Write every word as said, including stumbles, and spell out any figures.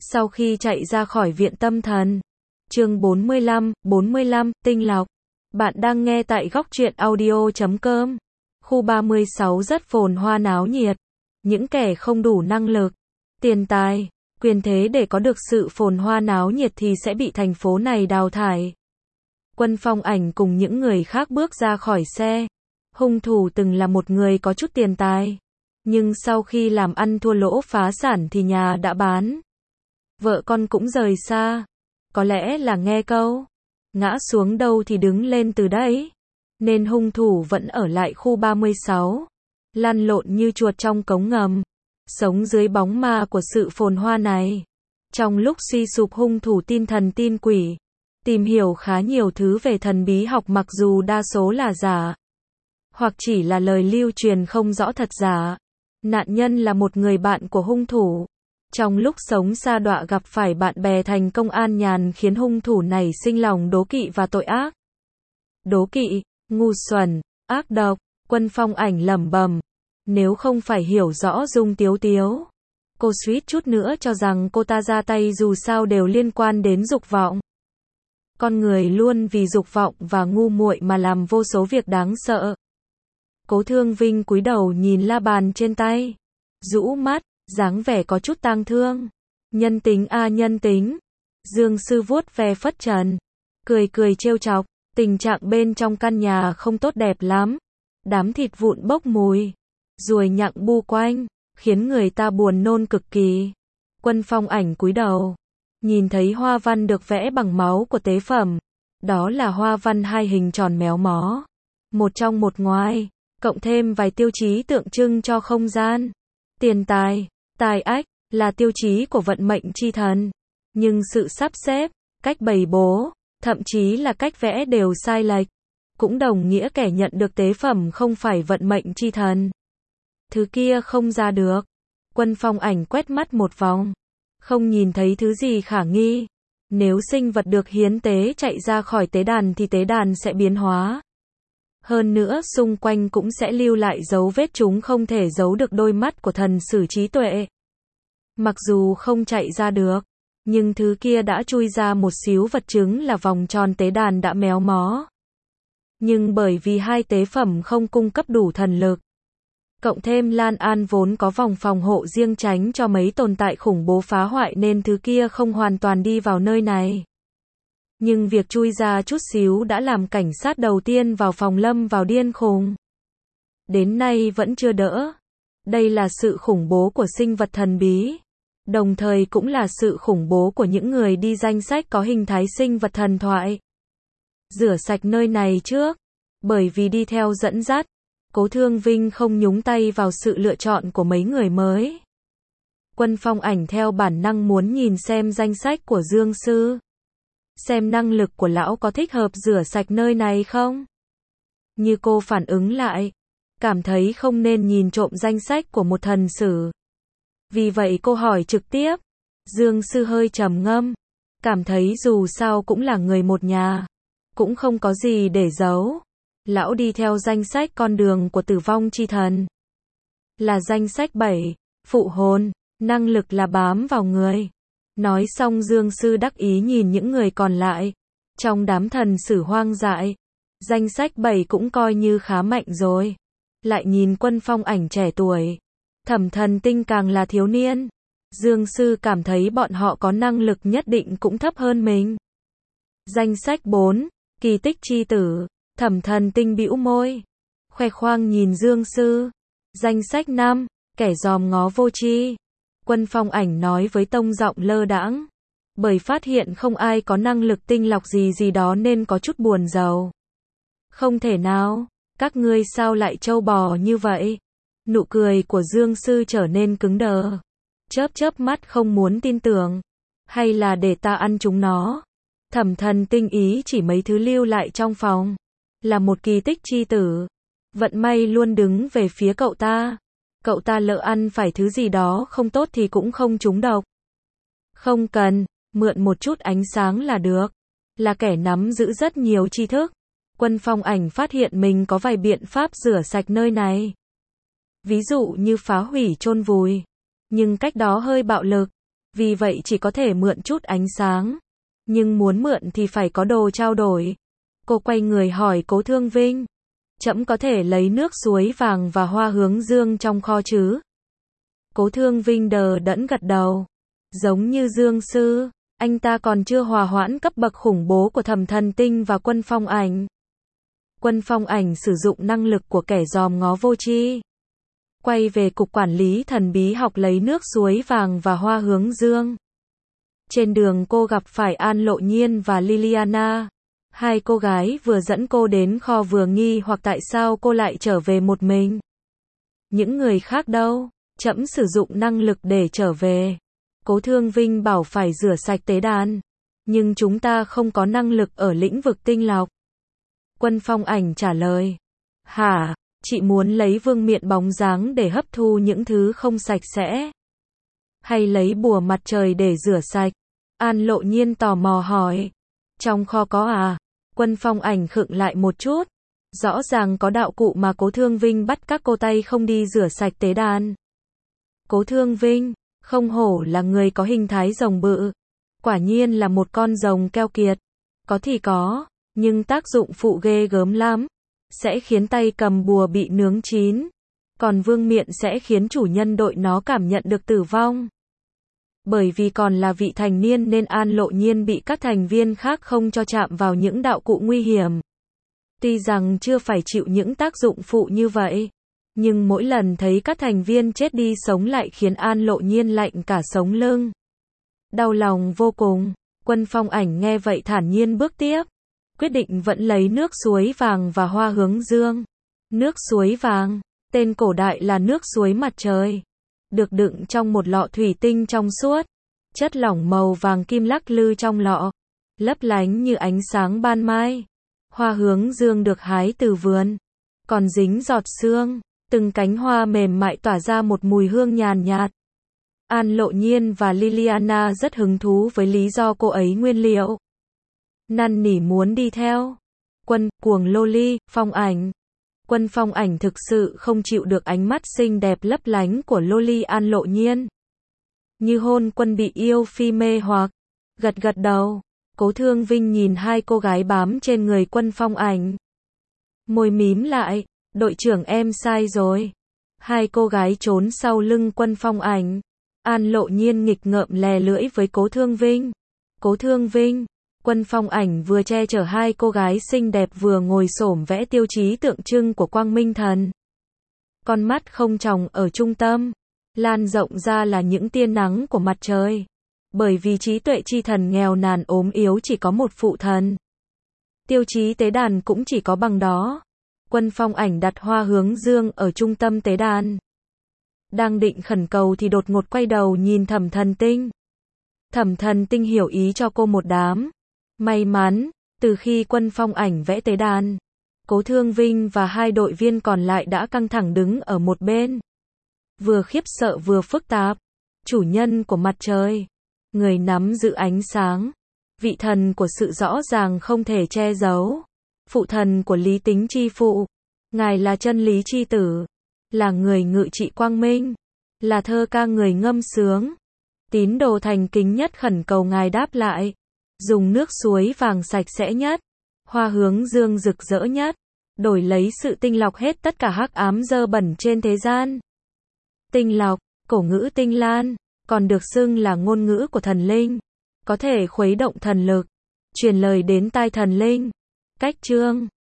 Sau khi chạy ra khỏi viện tâm thần. Chương bốn mươi lăm, bốn mươi lăm, tinh lọc. Bạn đang nghe tại góc truyện audio chấm com. Khu ba mươi sáu rất phồn hoa náo nhiệt. Những kẻ không đủ năng lực, tiền tài, quyền thế để có được sự phồn hoa náo nhiệt thì sẽ bị thành phố này đào thải. Quân Phong Ảnh cùng những người khác bước ra khỏi xe. Hung thủ từng là một người có chút tiền tài, nhưng sau khi làm ăn thua lỗ phá sản thì nhà đã bán. Vợ con cũng rời xa. Có lẽ là nghe câu ngã xuống đâu thì đứng lên từ đấy, nên hung thủ vẫn ở lại khu ba mươi sáu, lăn lộn như chuột trong cống ngầm, sống dưới bóng ma của sự phồn hoa này. Trong lúc suy sụp, hung thủ tin thần tin quỷ, tìm hiểu khá nhiều thứ về thần bí học, mặc dù đa số là giả, hoặc chỉ là lời lưu truyền không rõ thật giả. Nạn nhân là một người bạn của hung thủ. Trong lúc sống sa đọa gặp phải bạn bè thành công an nhàn, khiến hung thủ nảy sinh lòng đố kỵ và tội ác. Đố kỵ, ngu xuẩn, ác độc. Quân Phong Ảnh lẩm bẩm. Nếu không phải hiểu rõ Dung Tiếu Tiếu, cô suýt chút nữa cho rằng cô ta ra tay dù sao đều liên quan đến dục vọng. Con người luôn vì dục vọng và ngu muội mà làm vô số việc đáng sợ. Cố Thương Vinh cúi đầu nhìn la bàn trên tay, rũ mắt, dáng vẻ có chút tang thương. Nhân tính a à, nhân tính. Dương Sư vuốt ve phất trần, cười cười trêu chọc. Tình trạng bên trong căn nhà không tốt đẹp lắm. Đám thịt vụn bốc mùi, ruồi nhặng bu quanh, khiến người ta buồn nôn cực kỳ. Quân Phong Ảnh cúi đầu, nhìn thấy hoa văn được vẽ bằng máu của tế phẩm. Đó là hoa văn hai hình tròn méo mó, một trong một ngoài, cộng thêm vài tiêu chí tượng trưng cho không gian. Tiền tài, tài ách, là tiêu chí của vận mệnh chi thần. Nhưng sự sắp xếp, cách bày bố, thậm chí là cách vẽ đều sai lệch. Cũng đồng nghĩa kẻ nhận được tế phẩm không phải vận mệnh chi thần. Thứ kia không ra được. Quân Phong Ảnh quét mắt một vòng, không nhìn thấy thứ gì khả nghi. Nếu sinh vật được hiến tế chạy ra khỏi tế đàn thì tế đàn sẽ biến hóa. Hơn nữa xung quanh cũng sẽ lưu lại dấu vết, chúng không thể giấu được đôi mắt của thần sử trí tuệ. Mặc dù không chạy ra được, nhưng thứ kia đã chui ra một xíu, vật chứng là vòng tròn tế đàn đã méo mó. Nhưng bởi vì hai tế phẩm không cung cấp đủ thần lực, cộng thêm Lan An vốn có vòng phòng hộ riêng tránh cho mấy tồn tại khủng bố phá hoại, nên thứ kia không hoàn toàn đi vào nơi này. Nhưng việc chui ra chút xíu đã làm cảnh sát đầu tiên vào phòng lâm vào điên khùng. Đến nay vẫn chưa đỡ. Đây là sự khủng bố của sinh vật thần bí, đồng thời cũng là sự khủng bố của những người đi danh sách có hình thái sinh vật thần thoại. Rửa sạch nơi này trước. Bởi vì đi theo dẫn dắt, Cố Thương Vinh không nhúng tay vào sự lựa chọn của mấy người mới. Quân Phong Ảnh theo bản năng muốn nhìn xem danh sách của Dương Sư, xem năng lực của lão có thích hợp rửa sạch nơi này không. Như cô phản ứng lại, cảm thấy không nên nhìn trộm danh sách của một thần sử. Vì vậy cô hỏi trực tiếp. Dương Sư hơi trầm ngâm, cảm thấy dù sao cũng là người một nhà, cũng không có gì để giấu. Lão đi theo danh sách con đường của tử vong chi thần, là danh sách bảy, phụ hồn, năng lực là bám vào người. Nói xong Dương Sư đắc ý nhìn những người còn lại. Trong đám thần sử hoang dại, danh sách bảy cũng coi như khá mạnh rồi. Lại nhìn Quân Phong Ảnh trẻ tuổi, Thẩm Thần Tinh càng là thiếu niên. Dương Sư cảm thấy bọn họ có năng lực nhất định cũng thấp hơn mình. Danh sách bốn, kỳ tích chi tử. Thẩm Thần Tinh bĩu môi, khoe khoang nhìn Dương Sư. Danh sách năm, kẻ dòm ngó vô tri. Quân Phong Ảnh nói với tông giọng lơ đãng, bởi phát hiện không ai có năng lực tinh lọc gì gì đó nên có chút buồn rầu. Không thể nào, các ngươi sao lại trâu bò như vậy? Nụ cười của Dương Sư trở nên cứng đờ, chớp chớp mắt không muốn tin tưởng. Hay là để ta ăn chúng nó? Thẩm Thần Tinh ý chỉ mấy thứ lưu lại trong phòng, là một kỳ tích chi tử. Vận may luôn đứng về phía cậu ta. Cậu ta lỡ ăn phải thứ gì đó không tốt thì cũng không trúng độc. Không cần, mượn một chút ánh sáng là được. Là kẻ nắm giữ rất nhiều tri thức. Quân Phong Ảnh phát hiện mình có vài biện pháp rửa sạch nơi này. Ví dụ như phá hủy chôn vùi. Nhưng cách đó hơi bạo lực. vì vậy chỉ có thể mượn chút ánh sáng. Nhưng muốn mượn thì phải có đồ trao đổi. Cô quay người hỏi Cố Thương Vinh. Trẫm có thể lấy nước suối vàng và hoa hướng dương trong kho chứ? Cố Thương Vinh đờ đẫn gật đầu. Giống như Dương Sư, anh ta còn chưa hòa hoãn cấp bậc khủng bố của Thẩm Thần Tinh và Quân Phong Ảnh. Quân Phong Ảnh sử dụng năng lực của kẻ dòm ngó vô tri. Quay về cục quản lý thần bí học lấy nước suối vàng và hoa hướng dương. Trên đường cô gặp phải An Lộ Nhiên và Liliana. Hai cô gái vừa dẫn cô đến kho vừa nghi hoặc tại sao cô lại trở về một mình. Những người khác đâu? Trẫm sử dụng năng lực để trở về. Cố Thương Vinh bảo phải rửa sạch tế đàn. Nhưng chúng ta không có năng lực ở lĩnh vực tinh lọc. Quân Phong Ảnh trả lời. Hả? Chị muốn lấy vương miện bóng dáng để hấp thu những thứ không sạch sẽ? Hay lấy bùa mặt trời để rửa sạch? An Lộ Nhiên tò mò hỏi. Trong kho có à? Quân Phong Ảnh khựng lại một chút. Rõ ràng có đạo cụ mà Cố Thương Vinh bắt các cô tay không đi rửa sạch tế đàn. Cố Thương Vinh, không hổ là người có hình thái rồng bự. Quả nhiên là một con rồng keo kiệt. Có thì có, nhưng tác dụng phụ ghê gớm lắm. Sẽ khiến tay cầm bùa bị nướng chín. Còn vương miện sẽ khiến chủ nhân đội nó cảm nhận được tử vong. Bởi vì còn là vị thành niên nên An Lộ Nhiên bị các thành viên khác không cho chạm vào những đạo cụ nguy hiểm. Tuy rằng chưa phải chịu những tác dụng phụ như vậy, nhưng mỗi lần thấy các thành viên chết đi sống lại khiến An Lộ Nhiên lạnh cả sống lưng. Đau lòng vô cùng. Quân Phong Ảnh nghe vậy thản nhiên bước tiếp. Quyết định vẫn lấy nước suối vàng và hoa hướng dương. Nước suối vàng, tên cổ đại là nước suối mặt trời. Được đựng trong một lọ thủy tinh trong suốt. Chất lỏng màu vàng kim lắc lư trong lọ. Lấp lánh như ánh sáng ban mai. Hoa hướng dương được hái từ vườn. Còn dính giọt sương. Từng cánh hoa mềm mại tỏa ra một mùi hương nhàn nhạt. An Lộ Nhiên và Liliana rất hứng thú với lý do cô ấy nguyên liệu. Năn nỉ muốn đi theo. Quân, cuồng loli, Phong Ảnh. Quân Phong Ảnh thực sự không chịu được ánh mắt xinh đẹp lấp lánh của loli An Lộ Nhiên. Như hôn quân bị yêu phi mê hoặc. Gật gật đầu. Cố Thương Vinh nhìn hai cô gái bám trên người Quân Phong Ảnh. Môi mím lại. Đội trưởng em sai rồi. Hai cô gái trốn sau lưng Quân Phong Ảnh. An Lộ Nhiên nghịch ngợm lè lưỡi với Cố Thương Vinh. Cố Thương Vinh. Quân Phong Ảnh vừa che chở hai cô gái xinh đẹp vừa ngồi xổm vẽ tiêu chí tượng trưng của Quang Minh Thần. Con mắt không tròng ở trung tâm, lan rộng ra là những tia nắng của mặt trời. Bởi vì trí tuệ chi thần nghèo nàn ốm yếu chỉ có một phụ thần. Tiêu chí tế đàn cũng chỉ có bằng đó. Quân Phong Ảnh đặt hoa hướng dương ở trung tâm tế đàn. Đang định khẩn cầu thì đột ngột quay đầu nhìn Thẩm Thần Tinh. Thẩm Thần Tinh hiểu ý cho cô một đám. May mắn, từ khi Quân Phong Ảnh vẽ tế đàn, Cố Thương Vinh và hai đội viên còn lại đã căng thẳng đứng ở một bên. Vừa khiếp sợ vừa phức tạp. Chủ nhân của mặt trời, người nắm giữ ánh sáng, vị thần của sự rõ ràng không thể che giấu, phụ thần của lý tính chi phụ, ngài là chân lý chi tử, là người ngự trị quang minh, là thơ ca người ngâm sướng. Tín đồ thành kính nhất khẩn cầu ngài đáp lại. Dùng nước suối vàng sạch sẽ nhất, hoa hướng dương rực rỡ nhất, đổi lấy sự tinh lọc hết tất cả hắc ám dơ bẩn trên thế gian. Tinh lọc, cổ ngữ tinh lan, còn được xưng là ngôn ngữ của thần linh, có thể khuấy động thần lực, truyền lời đến tai thần linh. Cách chương